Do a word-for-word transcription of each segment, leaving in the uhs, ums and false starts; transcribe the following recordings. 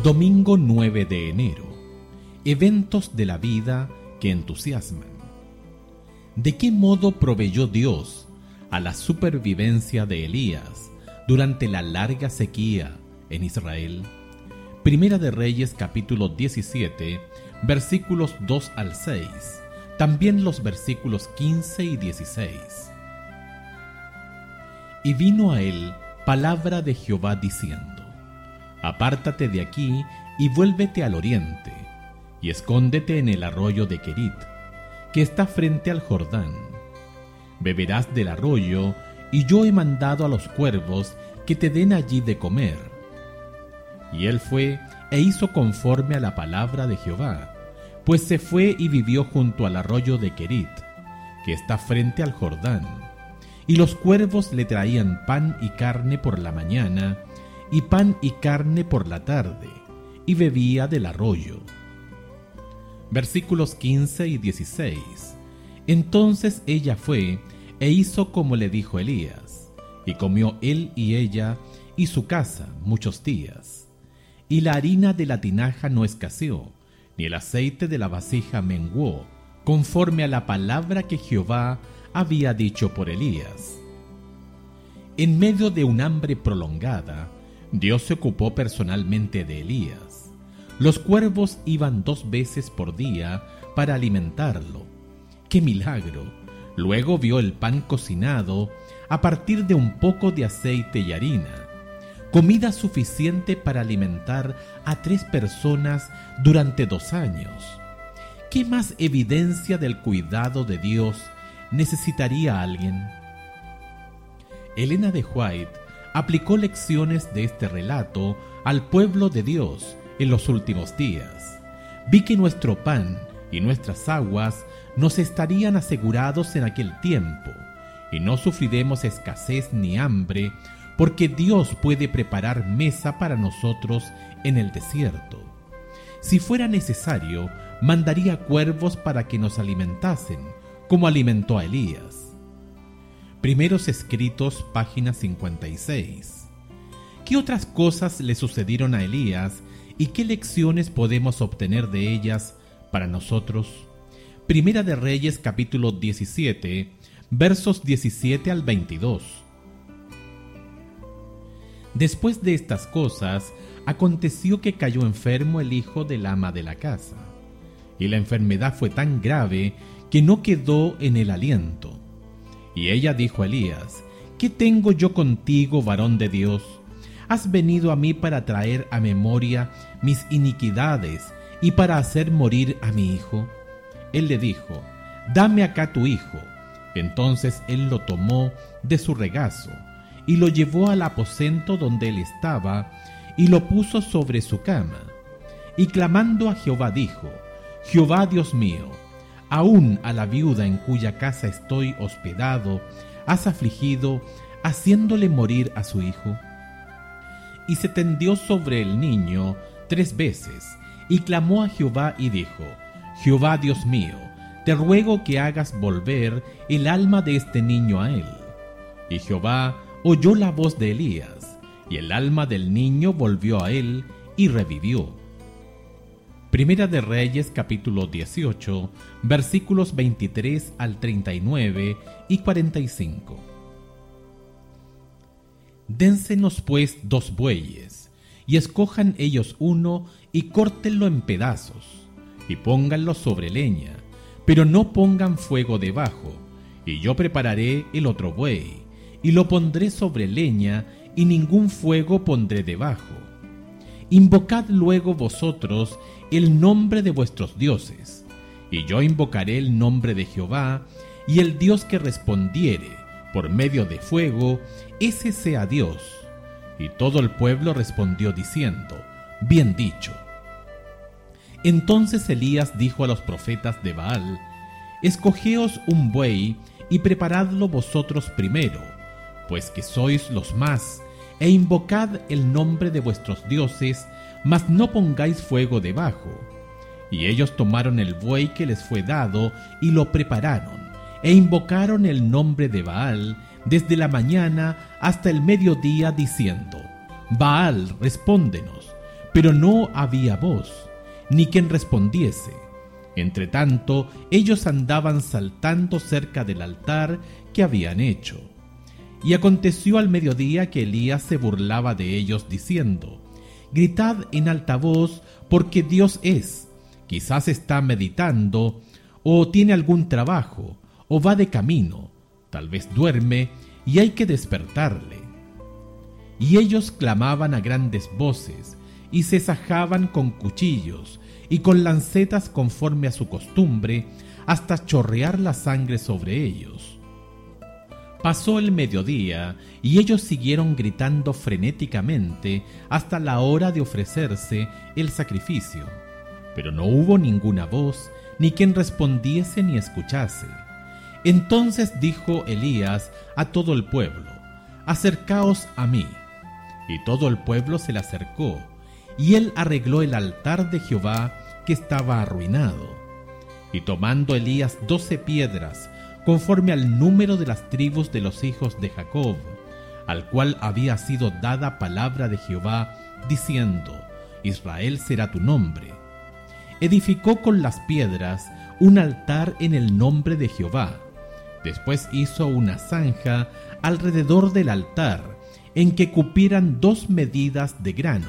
Domingo nueve de enero. Eventos de la vida que entusiasman. ¿De qué modo proveyó Dios a la supervivencia de Elías durante la larga sequía en Israel? Primera de Reyes capítulo diecisiete, versículos dos al seis. También los versículos quince y dieciséis. Y vino a él palabra de Jehová diciendo: Apártate de aquí y vuélvete al oriente, y escóndete en el arroyo de Querit, que está frente al Jordán. Beberás del arroyo, y yo he mandado a los cuervos que te den allí de comer. Y él fue e hizo conforme a la palabra de Jehová, pues se fue y vivió junto al arroyo de Querit, que está frente al Jordán. Y los cuervos le traían pan y carne por la mañana, y pan y carne por la tarde, y bebía del arroyo. Versículos quince y dieciséis. Entonces ella fue e hizo como le dijo Elías, y comió él y ella y su casa muchos días. Y la harina de la tinaja no escaseó, ni el aceite de la vasija menguó, conforme a la palabra que Jehová había dicho por Elías. En medio de un hambre prolongada, Dios se ocupó personalmente de Elías. Los cuervos iban dos veces por día para alimentarlo. ¡Qué milagro! Luego vio el pan cocinado a partir de un poco de aceite y harina, comida suficiente para alimentar a tres personas durante dos años. ¿Qué más evidencia del cuidado de Dios necesitaría alguien? Elena de White aplicó lecciones de este relato al pueblo de Dios en los últimos días. Vi que nuestro pan y nuestras aguas nos estarían asegurados en aquel tiempo, y no sufriremos escasez ni hambre, porque Dios puede preparar mesa para nosotros en el desierto. Si fuera necesario, mandaría cuervos para que nos alimentasen, como alimentó a Elías. Primeros Escritos, página cincuenta y seis. ¿Qué otras cosas le sucedieron a Elías y qué lecciones podemos obtener de ellas para nosotros? Primera de Reyes, capítulo diecisiete, versos diecisiete al veintidós. Después de estas cosas, aconteció que cayó enfermo el hijo del ama de la casa, y la enfermedad fue tan grave que no quedó en el aliento. Y ella dijo a Elías: ¿Qué tengo yo contigo, varón de Dios? ¿Has venido a mí para traer a memoria mis iniquidades y para hacer morir a mi hijo? Él le dijo: Dame acá tu hijo. Entonces él lo tomó de su regazo y lo llevó al aposento donde él estaba y lo puso sobre su cama. Y clamando a Jehová dijo: Jehová Dios mío, aún a la viuda en cuya casa estoy hospedado, has afligido, haciéndole morir a su hijo. Y se tendió sobre el niño tres veces, y clamó a Jehová y dijo: Jehová Dios mío, te ruego que hagas volver el alma de este niño a él. Y Jehová oyó la voz de Elías, y el alma del niño volvió a él, y revivió. Primera de Reyes capítulo dieciocho, versículos veintitrés al treinta y nueve y cuarenta y cinco. Dénsenos pues dos bueyes, y escojan ellos uno, y córtenlo en pedazos, y pónganlo sobre leña, pero no pongan fuego debajo, y yo prepararé el otro buey, y lo pondré sobre leña, y ningún fuego pondré debajo. Invocad luego vosotros el nombre de vuestros dioses, y yo invocaré el nombre de Jehová, y el Dios que respondiere por medio de fuego, ese sea Dios. Y todo el pueblo respondió diciendo: Bien dicho. Entonces Elías dijo a los profetas de Baal: Escogeos un buey y preparadlo vosotros primero, pues que sois los más, e invocad el nombre de vuestros dioses, mas no pongáis fuego debajo. Y ellos tomaron el buey que les fue dado y lo prepararon, e invocaron el nombre de Baal desde la mañana hasta el mediodía, diciendo: Baal, respóndenos. pero no había voz, ni quien respondiese. Entre tanto, ellos andaban saltando cerca del altar que habían hecho. Y aconteció al mediodía que Elías se burlaba de ellos, diciendo: Gritad en alta voz, porque Dios es. Quizás está meditando, o tiene algún trabajo, o va de camino, tal vez duerme, y hay que despertarle. Y ellos clamaban a grandes voces, y se sajaban con cuchillos, y con lancetas conforme a su costumbre, hasta chorrear la sangre sobre ellos. Pasó el mediodía, y ellos siguieron gritando frenéticamente hasta la hora de ofrecerse el sacrificio. Pero no hubo ninguna voz, ni quien respondiese ni escuchase. Entonces dijo Elías a todo el pueblo: Acercaos a mí. Y todo el pueblo se le acercó, y él arregló el altar de Jehová que estaba arruinado. Y tomando Elías doce piedras, conforme al número de las tribus de los hijos de Jacob, al cual había sido dada palabra de Jehová, diciendo: Israel será tu nombre. Edificó con las piedras un altar en el nombre de Jehová. Después hizo una zanja alrededor del altar, en que cupieran dos medidas de grano.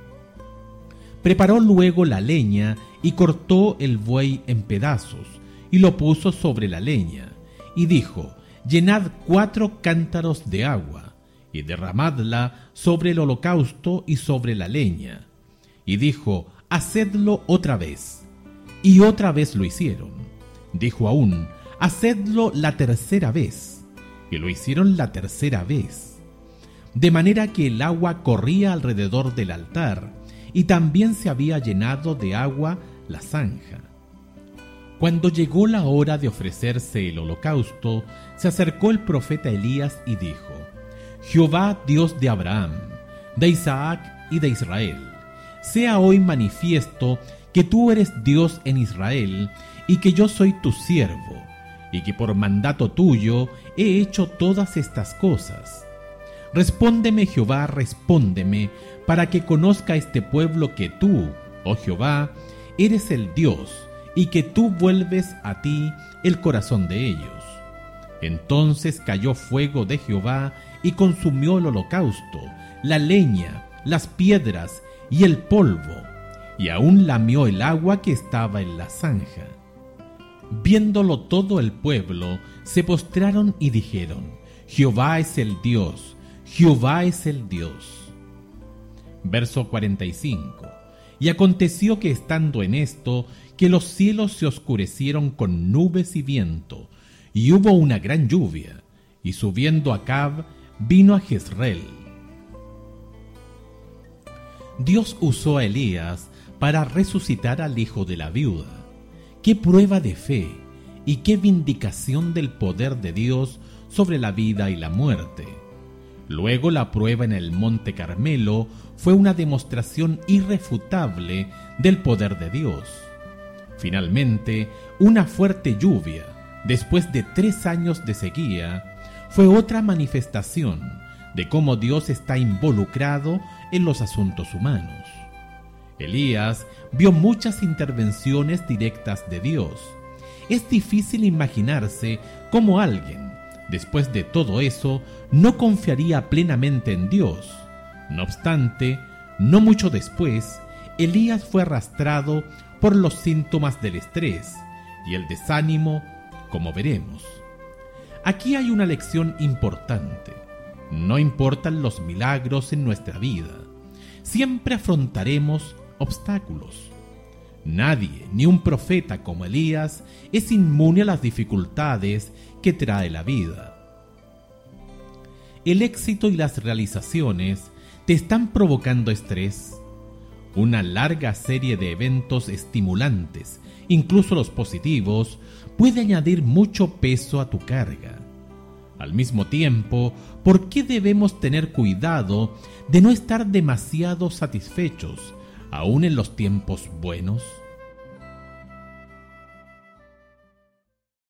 Preparó luego la leña y cortó el buey en pedazos, y lo puso sobre la leña, y dijo: Llenad cuatro cántaros de agua, y derramadla sobre el holocausto y sobre la leña. Y dijo: Hacedlo otra vez. Y otra vez lo hicieron. Dijo aún: Hacedlo la tercera vez. Y lo hicieron la tercera vez. De manera que el agua corría alrededor del altar, y también se había llenado de agua la zanja. Cuando llegó la hora de ofrecerse el holocausto, se acercó el profeta Elías y dijo: Jehová, Dios de Abraham, de Isaac y de Israel, sea hoy manifiesto que tú eres Dios en Israel, y que yo soy tu siervo, y que por mandato tuyo he hecho todas estas cosas. Respóndeme, Jehová, respóndeme, para que conozca este pueblo que tú, oh Jehová, eres el Dios, y que tú vuelves a ti el corazón de ellos. Entonces cayó fuego de Jehová y consumió el holocausto, la leña, las piedras y el polvo, y aún lamió el agua que estaba en la zanja. Viéndolo todo el pueblo, se postraron y dijeron: Jehová es el Dios, Jehová es el Dios. Verso cuarenta y cinco. Y aconteció que estando en esto, que los cielos se oscurecieron con nubes y viento, y hubo una gran lluvia, y subiendo Acab, vino a Jezreel. Dios usó a Elías para resucitar al hijo de la viuda. ¡Qué prueba de fe y qué vindicación del poder de Dios sobre la vida y la muerte! Luego la prueba en el Monte Carmelo fue una demostración irrefutable del poder de Dios. Finalmente, una fuerte lluvia, después de tres años de sequía, fue otra manifestación de cómo Dios está involucrado en los asuntos humanos. Elías vio muchas intervenciones directas de Dios. Es difícil imaginarse cómo alguien, después de todo eso, no confiaría plenamente en Dios. No obstante, no mucho después, Elías fue arrastrado por los síntomas del estrés y el desánimo, como veremos. Aquí hay una lección importante. No importan los milagros en nuestra vida, siempre afrontaremos obstáculos. Nadie, ni un profeta como Elías, es inmune a las dificultades que trae la vida. El éxito y las realizaciones te están provocando estrés. Una larga serie de eventos estimulantes, incluso los positivos, puede añadir mucho peso a tu carga. Al mismo tiempo, ¿por qué debemos tener cuidado de no estar demasiado satisfechos, aún en los tiempos buenos?